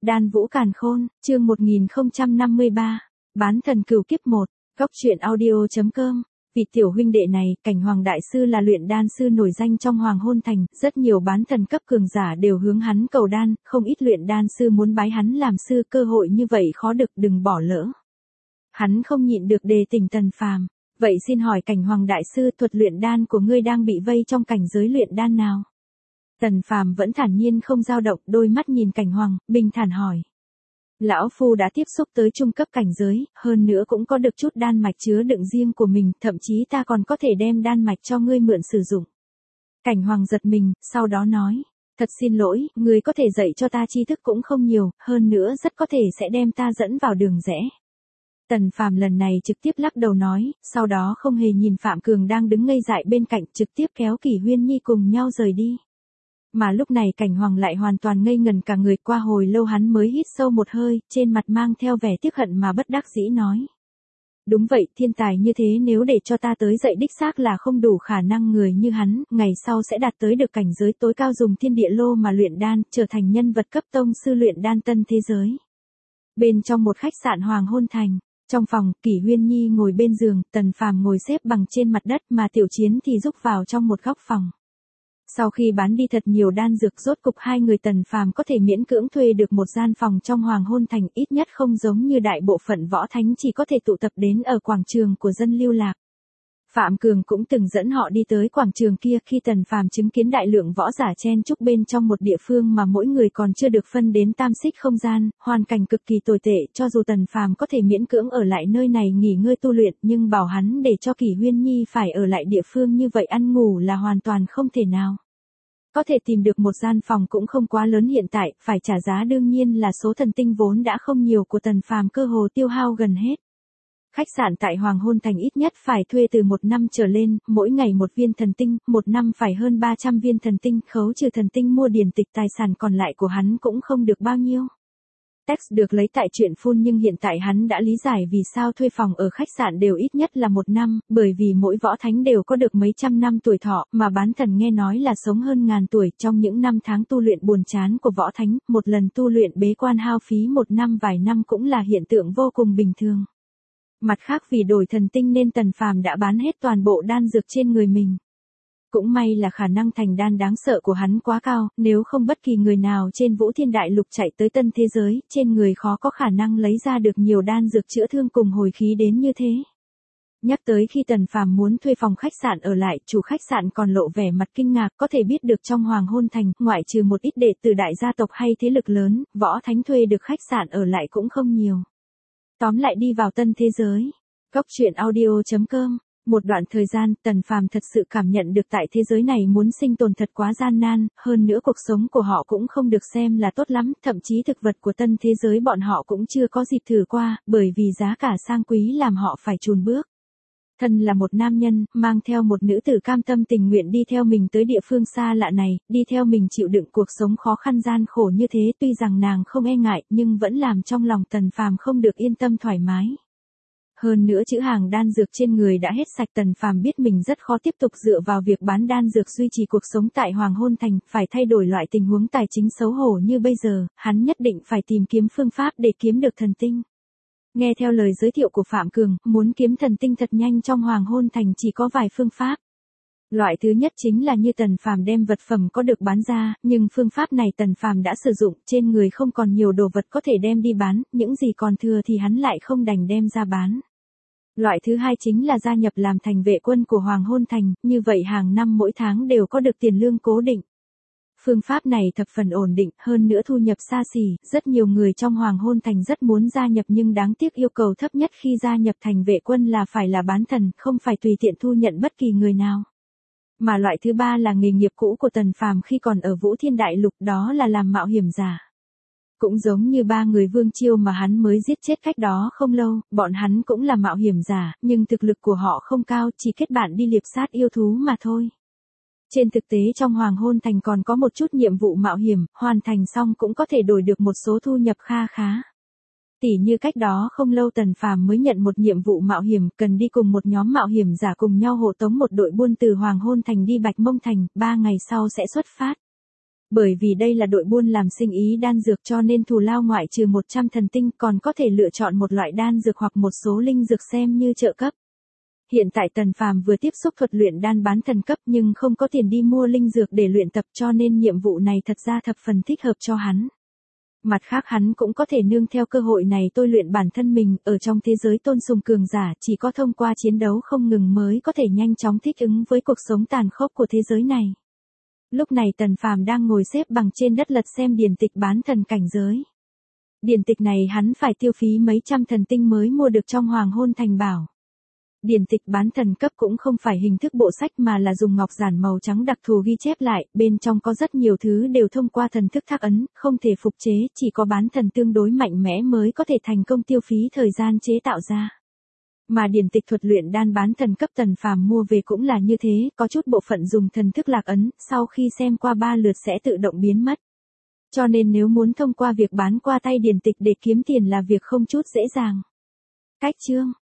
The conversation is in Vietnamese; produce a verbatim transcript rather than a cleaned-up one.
Đan Vũ Càn Khôn, chương một nghìn không trăm năm mươi ba, Bán thần cửu kiếp một, góc truyện audio.com. Vị tiểu huynh đệ này, Cảnh Hoàng Đại Sư là luyện đan sư nổi danh trong Hoàng Hôn Thành, rất nhiều bán thần cấp cường giả đều hướng hắn cầu đan, không ít luyện đan sư muốn bái hắn làm sư, cơ hội như vậy khó được, đừng bỏ lỡ. Hắn không nhịn được đề tỉnh Tần Phàm, vậy xin hỏi Cảnh Hoàng Đại Sư, thuật luyện đan của ngươi đang bị vây trong cảnh giới luyện đan nào? Tần Phàm vẫn thản nhiên không dao động, đôi mắt nhìn Cảnh Hoàng, bình thản hỏi. Lão Phu đã tiếp xúc tới trung cấp cảnh giới, hơn nữa cũng có được chút đan mạch chứa đựng riêng của mình, thậm chí ta còn có thể đem đan mạch cho ngươi mượn sử dụng. Cảnh Hoàng giật mình, sau đó nói, thật xin lỗi, ngươi có thể dạy cho ta tri thức cũng không nhiều, hơn nữa rất có thể sẽ đem ta dẫn vào đường rẽ. Tần Phàm lần này trực tiếp lắc đầu nói, sau đó không hề nhìn Phạm Cường đang đứng ngây dại bên cạnh, trực tiếp kéo Kỷ Huyên Nhi cùng nhau rời đi. Mà lúc này Cảnh Hoàng lại hoàn toàn ngây ngần cả người, qua hồi lâu hắn mới hít sâu một hơi, trên mặt mang theo vẻ tiếc hận mà bất đắc dĩ nói. Đúng vậy, thiên tài như thế nếu để cho ta tới dậy đích xác là không đủ khả năng, người như hắn, ngày sau sẽ đạt tới được cảnh giới tối cao dùng thiên địa lô mà luyện đan, trở thành nhân vật cấp tông sư luyện đan tân thế giới. Bên trong một khách sạn Hoàng Hôn Thành, trong phòng, Kỷ Huyên Nhi ngồi bên giường, Tần Phàm ngồi xếp bằng trên mặt đất mà Tiểu Chiến thì rúc vào trong một góc phòng. Sau khi bán đi thật nhiều đan dược, rốt cục hai người Tần Phàm có thể miễn cưỡng thuê được một gian phòng trong Hoàng Hôn Thành, ít nhất không giống như đại bộ phận võ thánh chỉ có thể tụ tập đến ở quảng trường của dân lưu lạc. Phạm Cường cũng từng dẫn họ đi tới quảng trường kia, khi Tần Phàm chứng kiến đại lượng võ giả chen chúc bên trong một địa phương mà mỗi người còn chưa được phân đến tam xích không gian, hoàn cảnh cực kỳ tồi tệ, cho dù Tần Phàm có thể miễn cưỡng ở lại nơi này nghỉ ngơi tu luyện, nhưng bảo hắn để cho Kỷ Huyên Nhi phải ở lại địa phương như vậy ăn ngủ là hoàn toàn không thể nào. Có thể tìm được một gian phòng cũng không quá lớn, hiện tại, phải trả giá đương nhiên là số thần tinh vốn đã không nhiều của Tần Phàm cơ hồ tiêu hao gần hết. Khách sạn tại Hoàng Hôn Thành ít nhất phải thuê từ một năm trở lên, mỗi ngày một viên thần tinh, một năm phải hơn ba trăm viên thần tinh, khấu trừ thần tinh mua điển tịch, tài sản còn lại của hắn cũng không được bao nhiêu. Text được lấy tại truyện Phun, nhưng hiện tại hắn đã lý giải vì sao thuê phòng ở khách sạn đều ít nhất là một năm, bởi vì mỗi võ thánh đều có được mấy trăm năm tuổi thọ, mà bán thần nghe nói là sống hơn ngàn tuổi. Trong những năm tháng tu luyện buồn chán của võ thánh, một lần tu luyện bế quan hao phí một năm vài năm cũng là hiện tượng vô cùng bình thường. Mặt khác vì đổi thần tinh nên Tần Phàm đã bán hết toàn bộ đan dược trên người mình. Cũng may là khả năng thành đan đáng sợ của hắn quá cao, nếu không bất kỳ người nào trên Vũ Thiên Đại Lục chạy tới tân thế giới, trên người khó có khả năng lấy ra được nhiều đan dược chữa thương cùng hồi khí đến như thế. Nhắc tới khi Tần Phàm muốn thuê phòng khách sạn ở lại, chủ khách sạn còn lộ vẻ mặt kinh ngạc, có thể biết được trong Hoàng Hôn Thành, ngoại trừ một ít đệ tử đại gia tộc hay thế lực lớn, võ thánh thuê được khách sạn ở lại cũng không nhiều. Tóm lại đi vào tân thế giới. Góc truyện audio.com. Một đoạn thời gian, Tần Phàm thật sự cảm nhận được tại thế giới này muốn sinh tồn thật quá gian nan, hơn nữa cuộc sống của họ cũng không được xem là tốt lắm, thậm chí thực vật của tân thế giới bọn họ cũng chưa có dịp thử qua, bởi vì giá cả sang quý làm họ phải chùn bước. Thân là một nam nhân, mang theo một nữ tử cam tâm tình nguyện đi theo mình tới địa phương xa lạ này, đi theo mình chịu đựng cuộc sống khó khăn gian khổ như thế, tuy rằng nàng không e ngại, nhưng vẫn làm trong lòng Tần Phàm không được yên tâm thoải mái. Hơn nữa chữ hàng đan dược trên người đã hết sạch, Tần Phàm biết mình rất khó tiếp tục dựa vào việc bán đan dược duy trì cuộc sống tại Hoàng Hôn Thành, phải thay đổi loại tình huống tài chính xấu hổ như bây giờ, hắn nhất định phải tìm kiếm phương pháp để kiếm được thần tinh. Nghe theo lời giới thiệu của Phạm Cường, muốn kiếm thần tinh thật nhanh trong Hoàng Hôn Thành chỉ có vài phương pháp. Loại thứ nhất chính là như Tần Phàm đem vật phẩm có được bán ra, nhưng phương pháp này Tần Phàm đã sử dụng, trên người không còn nhiều đồ vật có thể đem đi bán, những gì còn thừa thì hắn lại không đành đem ra bán. Loại thứ hai chính là gia nhập làm thành vệ quân của Hoàng Hôn Thành, như vậy hàng năm mỗi tháng đều có được tiền lương cố định. Phương pháp này thập phần ổn định, hơn nữa thu nhập xa xỉ, rất nhiều người trong Hoàng Hôn Thành rất muốn gia nhập nhưng đáng tiếc yêu cầu thấp nhất khi gia nhập thành vệ quân là phải là bán thần, không phải tùy tiện thu nhận bất kỳ người nào. Mà loại thứ ba là nghề nghiệp cũ của Tần Phàm khi còn ở Vũ Thiên Đại Lục, đó là làm mạo hiểm giả. Cũng giống như ba người Vương Chiêu mà hắn mới giết chết cách đó không lâu, bọn hắn cũng là mạo hiểm giả, nhưng thực lực của họ không cao, chỉ kết bạn đi liệp sát yêu thú mà thôi. Trên thực tế trong Hoàng Hôn Thành còn có một chút nhiệm vụ mạo hiểm, hoàn thành xong cũng có thể đổi được một số thu nhập kha khá. Tỉ như cách đó không lâu Tần Phàm mới nhận một nhiệm vụ mạo hiểm, cần đi cùng một nhóm mạo hiểm giả cùng nhau hộ tống một đội buôn từ Hoàng Hôn Thành đi Bạch Mông Thành, ba ngày sau sẽ xuất phát. Bởi vì đây là đội buôn làm sinh ý đan dược cho nên thù lao ngoại trừ một trăm thần tinh còn có thể lựa chọn một loại đan dược hoặc một số linh dược xem như trợ cấp. Hiện tại Tần Phàm vừa tiếp xúc thuật luyện đan bán thần cấp nhưng không có tiền đi mua linh dược để luyện tập cho nên nhiệm vụ này thật ra thập phần thích hợp cho hắn. Mặt khác hắn cũng có thể nương theo cơ hội này tôi luyện bản thân mình, ở trong thế giới tôn sùng cường giả chỉ có thông qua chiến đấu không ngừng mới có thể nhanh chóng thích ứng với cuộc sống tàn khốc của thế giới này. Lúc này Tần Phàm đang ngồi xếp bằng trên đất lật xem điển tịch bán thần cảnh giới. Điển tịch này hắn phải tiêu phí mấy trăm thần tinh mới mua được trong Hoàng Hôn Thành Bảo. Điển tịch bán thần cấp cũng không phải hình thức bộ sách mà là dùng ngọc giản màu trắng đặc thù ghi chép lại, bên trong có rất nhiều thứ đều thông qua thần thức thác ấn, không thể phục chế, chỉ có bán thần tương đối mạnh mẽ mới có thể thành công tiêu phí thời gian chế tạo ra. Mà điển tịch thuật luyện đan bán thần cấp Tần Phàm mua về cũng là như thế, có chút bộ phận dùng thần thức lạc ấn, sau khi xem qua ba lượt sẽ tự động biến mất. Cho nên nếu muốn thông qua việc bán qua tay điển tịch để kiếm tiền là việc không chút dễ dàng. Cách chương